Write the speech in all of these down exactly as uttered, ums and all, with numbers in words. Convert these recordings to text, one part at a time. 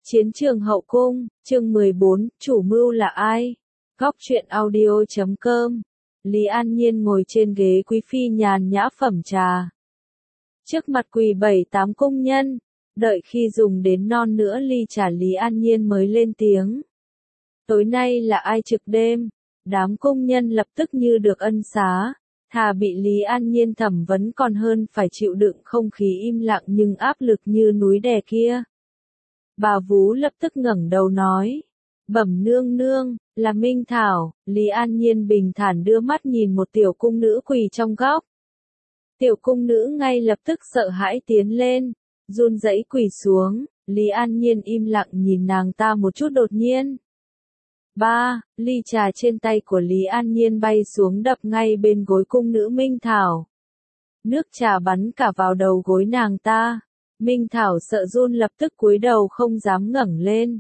Chiến trường hậu cung, chương mười bốn, chủ mưu là ai? Góc truyện audio chấm com. Lý An Nhiên ngồi trên ghế quý phi nhàn nhã phẩm trà. Trước mặt quỳ bảy tám cung nhân, đợi khi dùng đến non nữa ly trà Lý An Nhiên mới lên tiếng. Tối nay là ai trực đêm? Đám cung nhân lập tức như được ân xá, thà bị Lý An Nhiên thẩm vấn còn hơn phải chịu đựng không khí im lặng nhưng áp lực như núi đè kia. Bà Vú lập tức ngẩng đầu nói, bẩm nương nương, là Minh Thảo. Lý An Nhiên bình thản đưa mắt nhìn một tiểu cung nữ quỳ trong góc. Tiểu cung nữ ngay lập tức sợ hãi tiến lên, run rẩy quỳ xuống. Lý An Nhiên im lặng nhìn nàng ta một chút đột nhiên. Ba, ly trà trên tay của Lý An Nhiên bay xuống đập ngay bên gối cung nữ Minh Thảo. Nước trà bắn cả vào đầu gối nàng ta. Minh Thảo sợ run lập tức cúi đầu không dám ngẩng lên.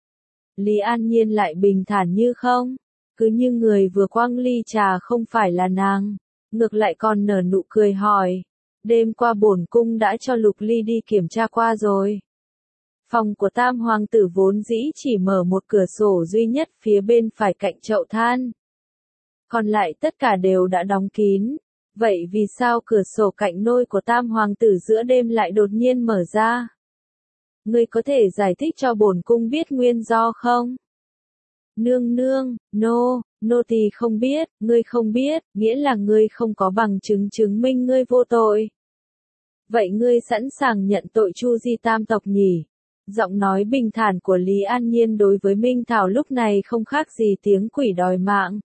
Lý An Nhiên lại bình thản như không, cứ như người vừa quăng ly trà không phải là nàng, ngược lại còn nở nụ cười hỏi, đêm qua bổn cung đã cho Lục Ly đi kiểm tra qua rồi. Phòng của Tam Hoàng tử vốn dĩ chỉ mở một cửa sổ duy nhất phía bên phải cạnh chậu than. Còn lại tất cả đều đã đóng kín. Vậy vì sao cửa sổ cạnh nôi của Tam Hoàng tử giữa đêm lại đột nhiên mở ra? Ngươi có thể giải thích cho bổn cung biết nguyên do không? Nương nương, nô, nô tỳ không biết, ngươi không biết, nghĩa là ngươi không có bằng chứng chứng minh ngươi vô tội. Vậy ngươi sẵn sàng nhận tội Chu Di tam tộc nhỉ? Giọng nói bình thản của Lý An Nhiên đối với Minh Thảo lúc này không khác gì tiếng quỷ đòi mạng.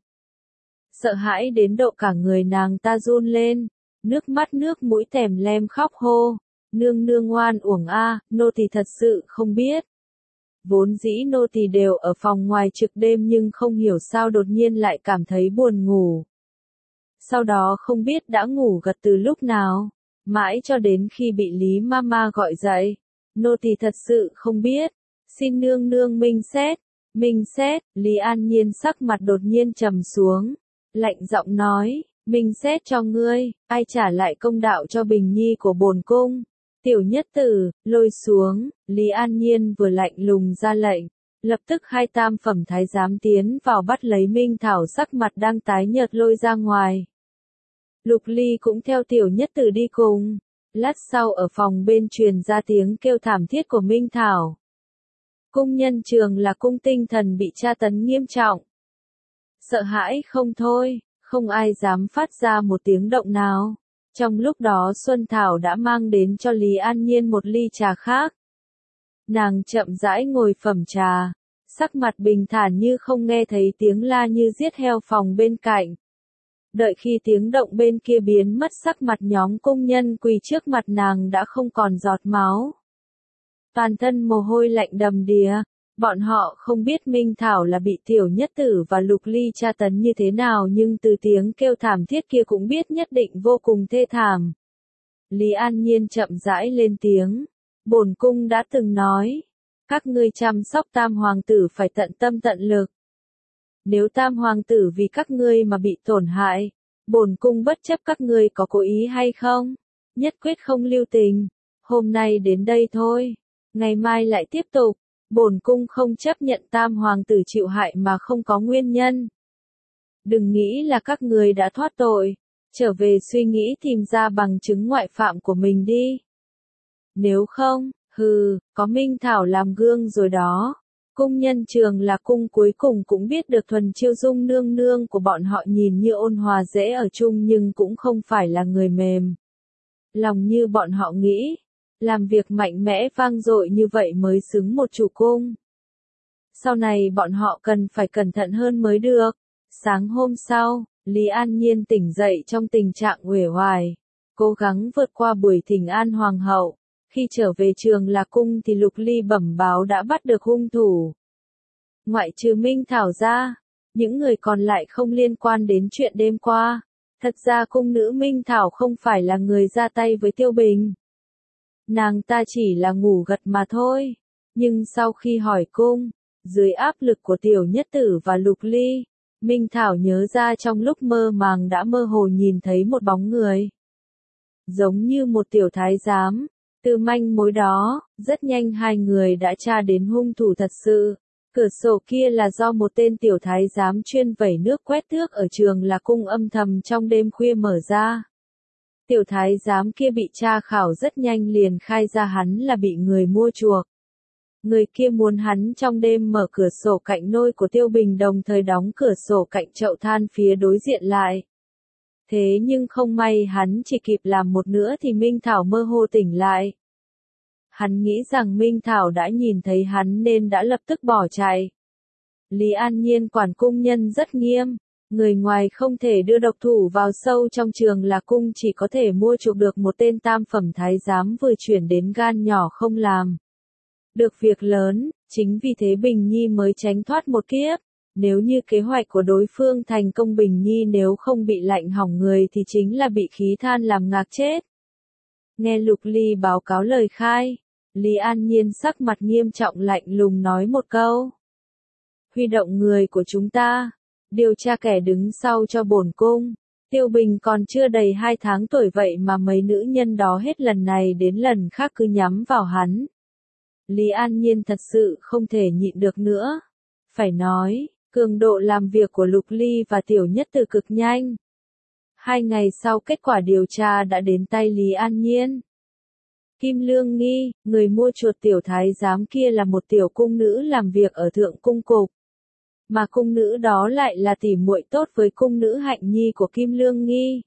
Sợ hãi đến độ cả người nàng ta run lên, nước mắt nước mũi tèm lem khóc hô, nương nương oan uổng a, nô tỳ thật sự không biết. Vốn dĩ nô tỳ đều ở phòng ngoài trực đêm nhưng không hiểu sao đột nhiên lại cảm thấy buồn ngủ. Sau đó không biết đã ngủ gật từ lúc nào, mãi cho đến khi bị Lý Mama gọi dậy, nô tỳ thật sự không biết, xin nương nương minh xét, minh xét. Lý An Nhiên sắc mặt đột nhiên trầm xuống. Lạnh giọng nói, mình xét cho ngươi, ai trả lại công đạo cho Bình Nhi của bổn cung. Tiểu nhất tử, lôi xuống. Lý An Nhiên vừa lạnh lùng ra lệnh, lập tức hai tam phẩm thái giám tiến vào bắt lấy Minh Thảo sắc mặt đang tái nhợt lôi ra ngoài. Lục Ly cũng theo tiểu nhất tử đi cùng. Lát sau ở phòng bên truyền ra tiếng kêu thảm thiết của Minh Thảo. Cung nhân trường là cung tinh thần bị tra tấn nghiêm trọng. Sợ hãi không thôi, không ai dám phát ra một tiếng động nào. Trong lúc đó Xuân Thảo đã mang đến cho Lý An Nhiên một ly trà khác. Nàng chậm rãi ngồi phẩm trà, sắc mặt bình thản như không nghe thấy tiếng la như giết heo phòng bên cạnh. Đợi khi tiếng động bên kia biến mất sắc mặt nhóm công nhân quỳ trước mặt nàng đã không còn giọt máu. Toàn thân mồ hôi lạnh đầm đìa. Bọn họ không biết Minh Thảo là bị tiểu nhất tử và Lục Ly tra tấn như thế nào nhưng từ tiếng kêu thảm thiết kia cũng biết nhất định vô cùng thê thảm. Lý An Nhiên chậm rãi lên tiếng. Bổn cung đã từng nói. Các ngươi chăm sóc Tam Hoàng tử phải tận tâm tận lực. Nếu Tam Hoàng tử vì các ngươi mà bị tổn hại, bổn cung bất chấp các ngươi có cố ý hay không, nhất quyết không lưu tình. Hôm nay đến đây thôi. Ngày mai lại tiếp tục. Bổn cung không chấp nhận Tam Hoàng tử chịu hại mà không có nguyên nhân. Đừng nghĩ là các người đã thoát tội, trở về suy nghĩ tìm ra bằng chứng ngoại phạm của mình đi. Nếu không, hừ, có Minh Thảo làm gương rồi đó. Cung nhân trường là cung cuối cùng cũng biết được Thuần Chiêu Dung nương nương của bọn họ nhìn như ôn hòa dễ ở chung nhưng cũng không phải là người mềm lòng như bọn họ nghĩ. Làm việc mạnh mẽ vang dội như vậy mới xứng một chủ cung. Sau này bọn họ cần phải cẩn thận hơn mới được. Sáng hôm sau, Lý An Nhiên tỉnh dậy trong tình trạng uể oải, cố gắng vượt qua buổi thỉnh an hoàng hậu. Khi trở về Trường Lạc cung thì Lục Ly bẩm báo đã bắt được hung thủ. Ngoại trừ Minh Thảo ra, những người còn lại không liên quan đến chuyện đêm qua. Thật ra cung nữ Minh Thảo không phải là người ra tay với Tiêu Bình. Nàng ta chỉ là ngủ gật mà thôi. Nhưng sau khi hỏi cung, dưới áp lực của tiểu nhất tử và Lục Ly, Minh Thảo nhớ ra trong lúc mơ màng đã mơ hồ nhìn thấy một bóng người. Giống như một tiểu thái giám, Từ manh mối đó, rất nhanh hai người đã tra đến hung thủ thật sự. Cửa sổ kia là do một tên tiểu thái giám chuyên vẩy nước quét tước ở trường là cung âm thầm trong đêm khuya mở ra. Tiểu thái giám kia bị tra khảo rất nhanh liền khai ra hắn là bị người mua chuộc. Người kia muốn hắn trong đêm mở cửa sổ cạnh nôi của Tiêu Bình đồng thời đóng cửa sổ cạnh chậu than phía đối diện lại. Thế nhưng không may hắn chỉ kịp làm một nữa thì Minh Thảo mơ hồ tỉnh lại. Hắn nghĩ rằng Minh Thảo đã nhìn thấy hắn nên đã lập tức bỏ chạy. Lý An Nhiên quản cung nhân rất nghiêm, người ngoài không thể đưa độc thủ vào sâu trong trường là cung chỉ có thể mua chuộc được một tên tam phẩm thái giám vừa chuyển đến gan nhỏ không làm được việc lớn, chính vì thế Bình Nhi mới tránh thoát một kiếp. Nếu như kế hoạch của đối phương thành công Bình Nhi nếu không bị lạnh hỏng người thì chính là bị khí than làm ngạt chết. Nghe Lục Ly báo cáo lời khai, Lý An Nhiên sắc mặt nghiêm trọng lạnh lùng nói một câu. Huy động người của chúng ta, điều tra kẻ đứng sau cho bổn cung. Tiêu Bình còn chưa đầy hai tháng tuổi vậy mà mấy nữ nhân đó hết lần này đến lần khác cứ nhắm vào hắn. Lý An Nhiên thật sự không thể nhịn được nữa. Phải nói, cường độ làm việc của Lục Ly và Tiểu Nhất Từ cực nhanh. Hai ngày sau kết quả điều tra đã đến tay Lý An Nhiên. Kim Lương Nghi, người mua chuột tiểu thái giám kia là một tiểu cung nữ làm việc ở thượng cung cục. Mà cung nữ đó lại là tỉ muội tốt với cung nữ Hạnh Nhi của Kim Lương Nghi.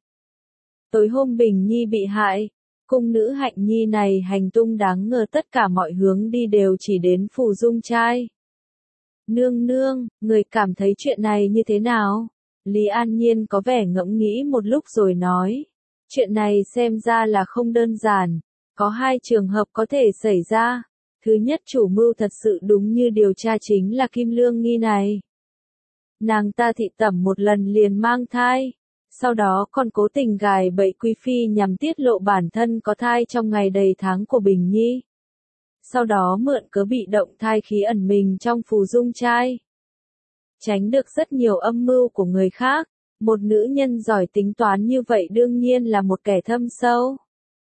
Tối hôm Bình Nhi bị hại, cung nữ Hạnh Nhi này hành tung đáng ngờ tất cả mọi hướng đi đều chỉ đến Phù Dung trai. Nương nương, người cảm thấy chuyện này như thế nào? Lý An Nhiên có vẻ ngẫm nghĩ một lúc rồi nói. Chuyện này xem ra là không đơn giản. Có hai trường hợp có thể xảy ra. Thứ nhất chủ mưu thật sự đúng như điều tra chính là Kim Lương Nghi này. Nàng ta thị tẩm một lần liền mang thai. Sau đó còn cố tình gài bẫy Quý Phi nhằm tiết lộ bản thân có thai trong ngày đầy tháng của Bình Nhi. Sau đó mượn cớ bị động thai khí ẩn mình trong Phù Dung trai. Tránh được rất nhiều âm mưu của người khác. Một nữ nhân giỏi tính toán như vậy đương nhiên là một kẻ thâm sâu.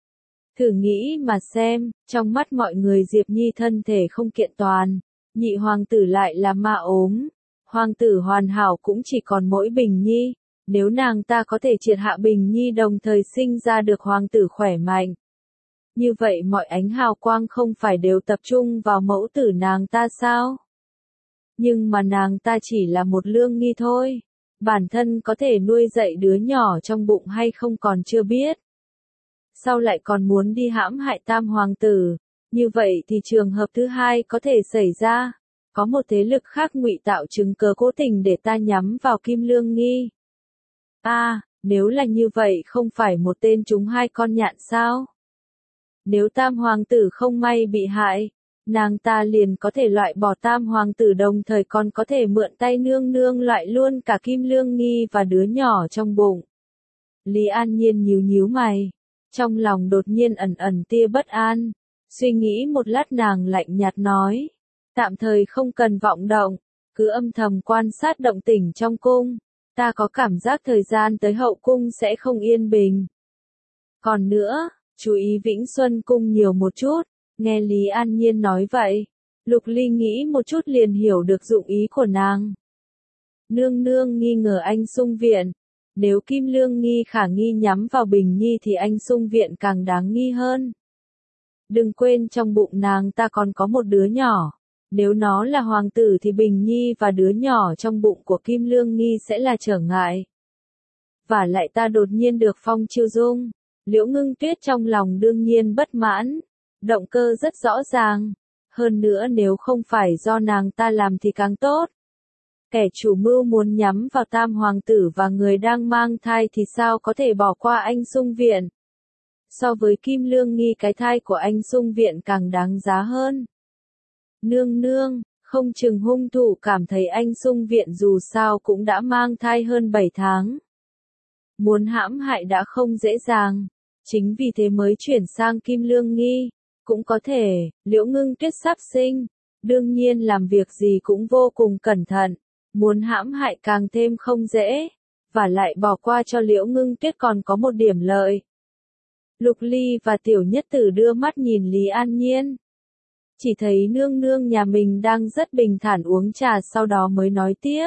Thử nghĩ mà xem, trong mắt mọi người Diệp Nhi thân thể không kiện toàn, nhị hoàng tử lại là ma ốm, hoàng tử hoàn hảo cũng chỉ còn mỗi Bình Nhi, nếu nàng ta có thể triệt hạ Bình Nhi đồng thời sinh ra được hoàng tử khỏe mạnh. Như vậy mọi ánh hào quang không phải đều tập trung vào mẫu tử nàng ta sao? Nhưng mà nàng ta chỉ là một lương nghi thôi, bản thân có thể nuôi dạy đứa nhỏ trong bụng hay không còn chưa biết. Sau lại còn muốn đi hãm hại tam hoàng tử, như vậy thì trường hợp thứ hai có thể xảy ra, có một thế lực khác ngụy tạo chứng cớ cố tình để ta nhắm vào Kim Lương Nghi. A, à, nếu là như vậy không phải một tên trúng hai con nhạn sao? Nếu tam hoàng tử không may bị hại, nàng ta liền có thể loại bỏ tam hoàng tử đồng thời còn có thể mượn tay nương nương loại luôn cả Kim Lương Nghi và đứa nhỏ trong bụng. Lý An Nhiên nhíu nhíu mày. Trong lòng đột nhiên ẩn ẩn tia bất an, suy nghĩ một lát nàng lạnh nhạt nói, tạm thời không cần vọng động, cứ âm thầm quan sát động tĩnh trong cung, ta có cảm giác thời gian tới hậu cung sẽ không yên bình. Còn nữa, chú ý Vĩnh Xuân cung nhiều một chút, nghe Lý An Nhiên nói vậy, Lục Ly nghĩ một chút liền hiểu được dụng ý của nàng. Nương nương nghi ngờ anh xung viện. Nếu Kim Lương Nghi khả nghi nhắm vào Bình Nhi thì anh xung viện càng đáng nghi hơn. Đừng quên trong bụng nàng ta còn có một đứa nhỏ. Nếu nó là hoàng tử thì Bình Nhi và đứa nhỏ trong bụng của Kim Lương Nghi sẽ là trở ngại. Và lại ta đột nhiên được phong chiêu dung. Liễu Ngưng Tuyết trong lòng đương nhiên bất mãn. Động cơ rất rõ ràng. Hơn nữa nếu không phải do nàng ta làm thì càng tốt. Kẻ chủ mưu muốn nhắm vào tam hoàng tử và người đang mang thai thì sao có thể bỏ qua anh xung viện. So với Kim Lương Nghi cái thai của anh xung viện càng đáng giá hơn. Nương nương, không chừng hung thủ cảm thấy anh xung viện dù sao cũng đã mang thai hơn bảy tháng. Muốn hãm hại đã không dễ dàng, chính vì thế mới chuyển sang Kim Lương Nghi. Cũng có thể, Liễu Ngưng Tuyết sắp sinh, đương nhiên làm việc gì cũng vô cùng cẩn thận. Muốn hãm hại càng thêm không dễ, và lại bỏ qua cho Liễu Ngưng Tuyết còn có một điểm lợi. Lục Ly và Tiểu Nhất Tử đưa mắt nhìn Lý An Nhiên. Chỉ thấy nương nương nhà mình đang rất bình thản uống trà, sau đó mới nói tiếp.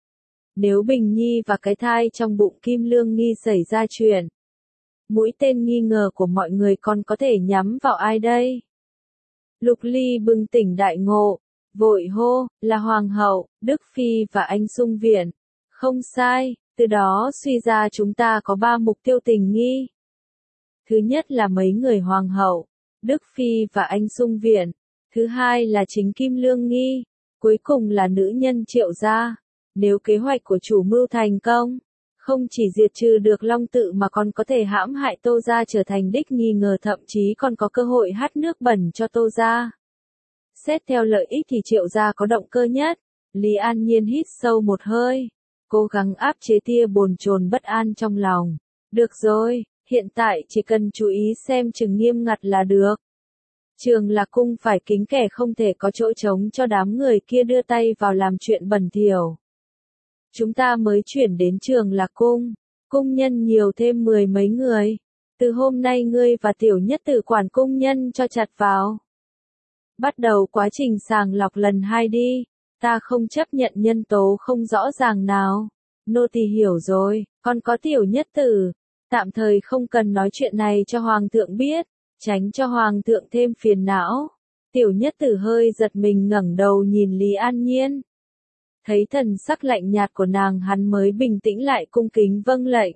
Nếu Bình Nhi và cái thai trong bụng Kim Lương Nghi xảy ra chuyện, mũi tên nghi ngờ của mọi người còn có thể nhắm vào ai đây? Lục Ly bừng tỉnh đại ngộ, vội hô, là Hoàng hậu, Đức Phi và anh Sung Viện. Không sai, từ đó suy ra chúng ta có ba mục tiêu tình nghi. Thứ nhất là mấy người Hoàng hậu, Đức Phi và anh Sung Viện. Thứ hai là chính Kim Lương Nghi. Cuối cùng là nữ nhân Triệu gia. Nếu kế hoạch của chủ mưu thành công, không chỉ diệt trừ được Long Tự mà còn có thể hãm hại Tô gia trở thành đích nghi ngờ, thậm chí còn có cơ hội hắt nước bẩn cho Tô gia. Xét theo lợi ích thì Triệu gia có động cơ nhất. Lý An Nhiên hít sâu một hơi, cố gắng áp chế tia bồn chồn bất an trong lòng. Được rồi, hiện tại chỉ cần chú ý xem chừng nghiêm ngặt là được. Trường Lạc Cung phải kính kẻ, không thể có chỗ trống cho đám người kia đưa tay vào làm chuyện bẩn thỉu. Chúng ta mới chuyển đến Trường Lạc Cung, cung nhân nhiều thêm mười mấy người. Từ hôm nay ngươi và Tiểu Nhất Tử quản cung nhân cho chặt vào. Bắt đầu quá trình sàng lọc lần hai đi, ta không chấp nhận nhân tố không rõ ràng nào. Nô tỳ hiểu rồi, còn có Tiểu Nhất Tử, tạm thời không cần nói chuyện này cho Hoàng thượng biết, tránh cho Hoàng thượng thêm phiền não. Tiểu Nhất Tử hơi giật mình ngẩng đầu nhìn Lý An Nhiên. Thấy thần sắc lạnh nhạt của nàng, hắn mới bình tĩnh lại, cung kính vâng lệnh.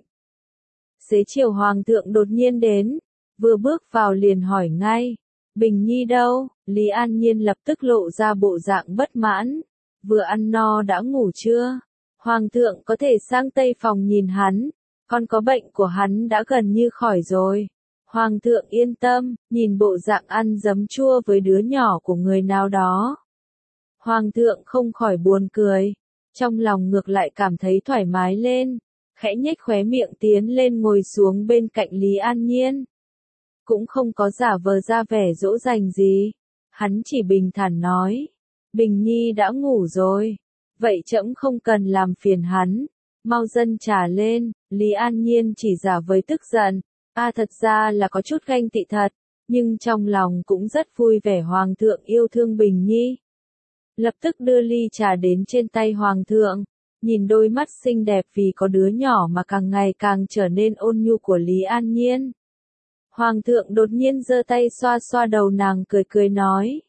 Xế chiều Hoàng thượng đột nhiên đến, vừa bước vào liền hỏi ngay, Bình Nhi đâu? Lý An Nhiên lập tức lộ ra bộ dạng bất mãn, vừa ăn no đã ngủ chưa? Hoàng thượng có thể sang tây phòng nhìn hắn, còn có bệnh của hắn đã gần như khỏi rồi. Hoàng thượng yên tâm, nhìn bộ dạng ăn giấm chua với đứa nhỏ của người nào đó. Hoàng thượng không khỏi buồn cười, trong lòng ngược lại cảm thấy thoải mái lên, khẽ nhếch khóe miệng tiến lên ngồi xuống bên cạnh Lý An Nhiên. Cũng không có giả vờ ra vẻ dỗ dành gì, hắn chỉ bình thản nói, Bình Nhi đã ngủ rồi, vậy trẫm không cần làm phiền hắn, mau dâng trà lên. Lý An Nhiên chỉ giả vờ tức giận, a à, thật ra là có chút ganh tị thật, nhưng trong lòng cũng rất vui vẻ Hoàng thượng yêu thương Bình Nhi. Lập tức đưa ly trà đến trên tay Hoàng thượng, nhìn đôi mắt xinh đẹp vì có đứa nhỏ mà càng ngày càng trở nên ôn nhu của Lý An Nhiên. Hoàng thượng đột nhiên giơ tay xoa xoa đầu nàng, cười cười nói.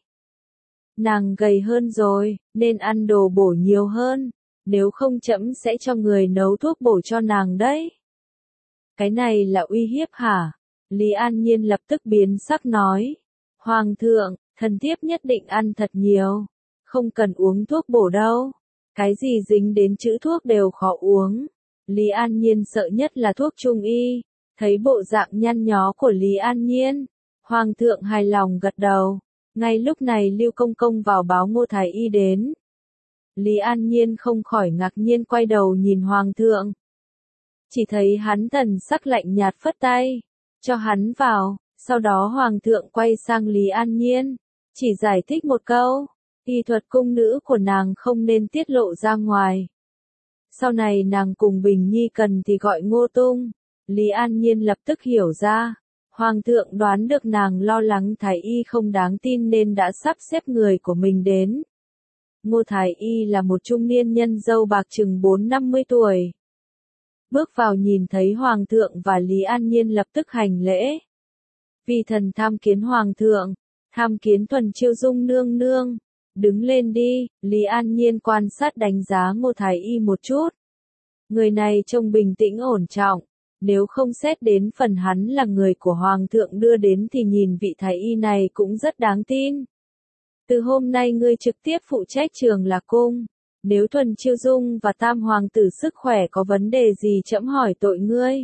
Nàng gầy hơn rồi, nên ăn đồ bổ nhiều hơn, nếu không trẫm sẽ cho người nấu thuốc bổ cho nàng đấy. Cái này là uy hiếp hả? Lý An Nhiên lập tức biến sắc nói. Hoàng thượng, thần thiếp nhất định ăn thật nhiều, không cần uống thuốc bổ đâu. Cái gì dính đến chữ thuốc đều khó uống. Lý An Nhiên sợ nhất là thuốc trung y. Thấy bộ dạng nhăn nhó của Lý An Nhiên, Hoàng thượng hài lòng gật đầu. Ngay lúc này Lưu Công Công vào báo Ngô Thái Y đến. Lý An Nhiên không khỏi ngạc nhiên quay đầu nhìn Hoàng thượng. Chỉ thấy hắn thần sắc lạnh nhạt phất tay, cho hắn vào. Sau đó Hoàng thượng quay sang Lý An Nhiên, chỉ giải thích một câu, y thuật cung nữ của nàng không nên tiết lộ ra ngoài. Sau này nàng cùng Bình Nhi cần thì gọi Ngô Tung. Lý An Nhiên lập tức hiểu ra, Hoàng thượng đoán được nàng lo lắng Thái Y không đáng tin nên đã sắp xếp người của mình đến. Ngô Thái Y là một trung niên nhân râu bạc chừng bốn năm mươi tuổi. Bước vào nhìn thấy Hoàng thượng và Lý An Nhiên lập tức hành lễ. Vì thần tham kiến Hoàng thượng, tham kiến Thuần Chiêu Dung nương nương. Đứng lên đi. Lý An Nhiên quan sát đánh giá Ngô Thái Y một chút. Người này trông bình tĩnh ổn trọng. Nếu không xét đến phần hắn là người của Hoàng thượng đưa đến thì nhìn vị Thái Y này cũng rất đáng tin. Từ hôm nay ngươi trực tiếp phụ trách Trường Lạc Cung. Nếu Thuần Chiêu Dung và Tam Hoàng tử sức khỏe có vấn đề gì trẫm hỏi tội ngươi.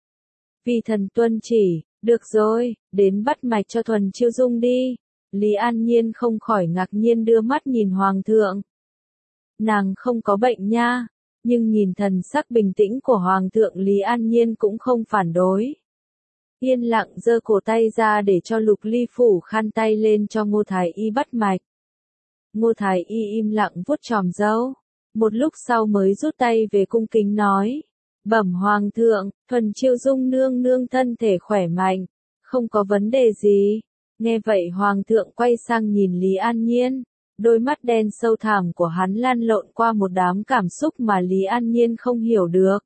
Vì thần tuân chỉ. Được rồi, đến bắt mạch cho Thuần Chiêu Dung đi. Lý An Nhiên không khỏi ngạc nhiên đưa mắt nhìn Hoàng thượng. Nàng không có bệnh nha. Nhưng nhìn thần sắc bình tĩnh của Hoàng thượng, Lý An Nhiên cũng không phản đối. Yên lặng giơ cổ tay ra để cho Lục Ly phủ khăn tay lên cho Ngô Thái Y bắt mạch. Ngô Thái Y im lặng vuốt chòm râu. Một lúc sau mới rút tay về cung kính nói. Bẩm Hoàng thượng, Thuần Chiêu Dung nương nương thân thể khỏe mạnh. Không có vấn đề gì. Nghe vậy Hoàng thượng quay sang nhìn Lý An Nhiên. Đôi mắt đen sâu thẳm của hắn lan lộn qua một đám cảm xúc mà Lý An Nhiên không hiểu được.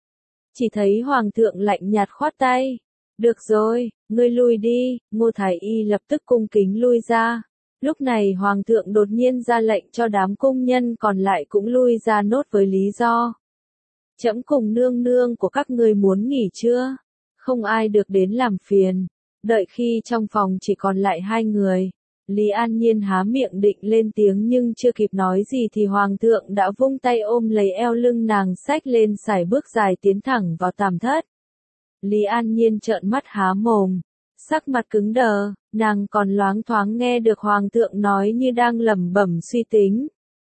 Chỉ thấy Hoàng thượng lạnh nhạt khoát tay. Được rồi, ngươi lui đi, Ngô Thái Y lập tức cung kính lui ra. Lúc này Hoàng thượng đột nhiên ra lệnh cho đám cung nhân còn lại cũng lui ra nốt với lý do. Trẫm cùng nương nương của các ngươi muốn nghỉ chưa? Không ai được đến làm phiền. Đợi khi trong phòng chỉ còn lại hai người. Lý An Nhiên há miệng định lên tiếng nhưng chưa kịp nói gì thì Hoàng thượng đã vung tay ôm lấy eo lưng nàng xách lên sải bước dài tiến thẳng vào tàm thất. Lý An Nhiên trợn mắt há mồm, sắc mặt cứng đờ, nàng còn loáng thoáng nghe được Hoàng thượng nói như đang lẩm bẩm suy tính.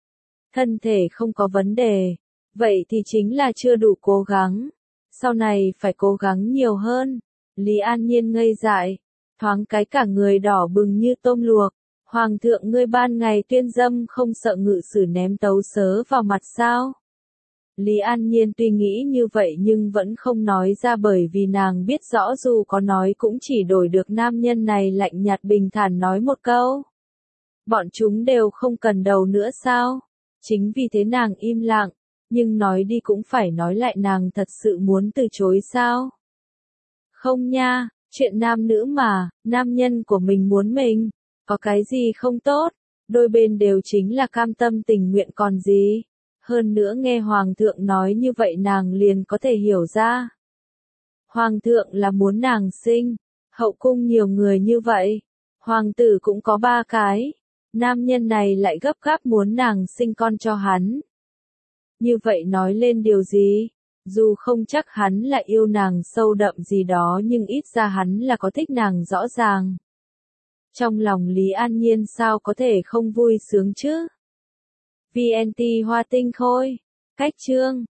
Thân thể không có vấn đề, vậy thì chính là chưa đủ cố gắng, sau này phải cố gắng nhiều hơn. Lý An Nhiên ngây dại, thoáng cái cả người đỏ bừng như tôm luộc. Hoàng thượng ngươi ban ngày tuyên dâm không sợ ngự sử ném tấu sớ vào mặt sao? Lý An Nhiên tuy nghĩ như vậy nhưng vẫn không nói ra bởi vì nàng biết rõ dù có nói cũng chỉ đổi được nam nhân này lạnh nhạt bình thản nói một câu. Bọn chúng đều không cần đầu nữa sao? Chính vì thế nàng im lặng, nhưng nói đi cũng phải nói lại nàng thật sự muốn từ chối sao? Không nha, chuyện nam nữ mà, nam nhân của mình muốn mình, có cái gì không tốt, đôi bên đều chính là cam tâm tình nguyện còn gì. Hơn nữa nghe Hoàng thượng nói như vậy nàng liền có thể hiểu ra. Hoàng thượng là muốn nàng sinh, hậu cung nhiều người như vậy, hoàng tử cũng có ba cái, nam nhân này lại gấp gáp muốn nàng sinh con cho hắn. Như vậy nói lên điều gì? Dù không chắc hắn là yêu nàng sâu đậm gì đó nhưng ít ra hắn là có thích nàng rõ ràng. Trong lòng Lý An Nhiên sao có thể không vui sướng chứ? vê en tê Hoa Tinh Khôi. Cách chương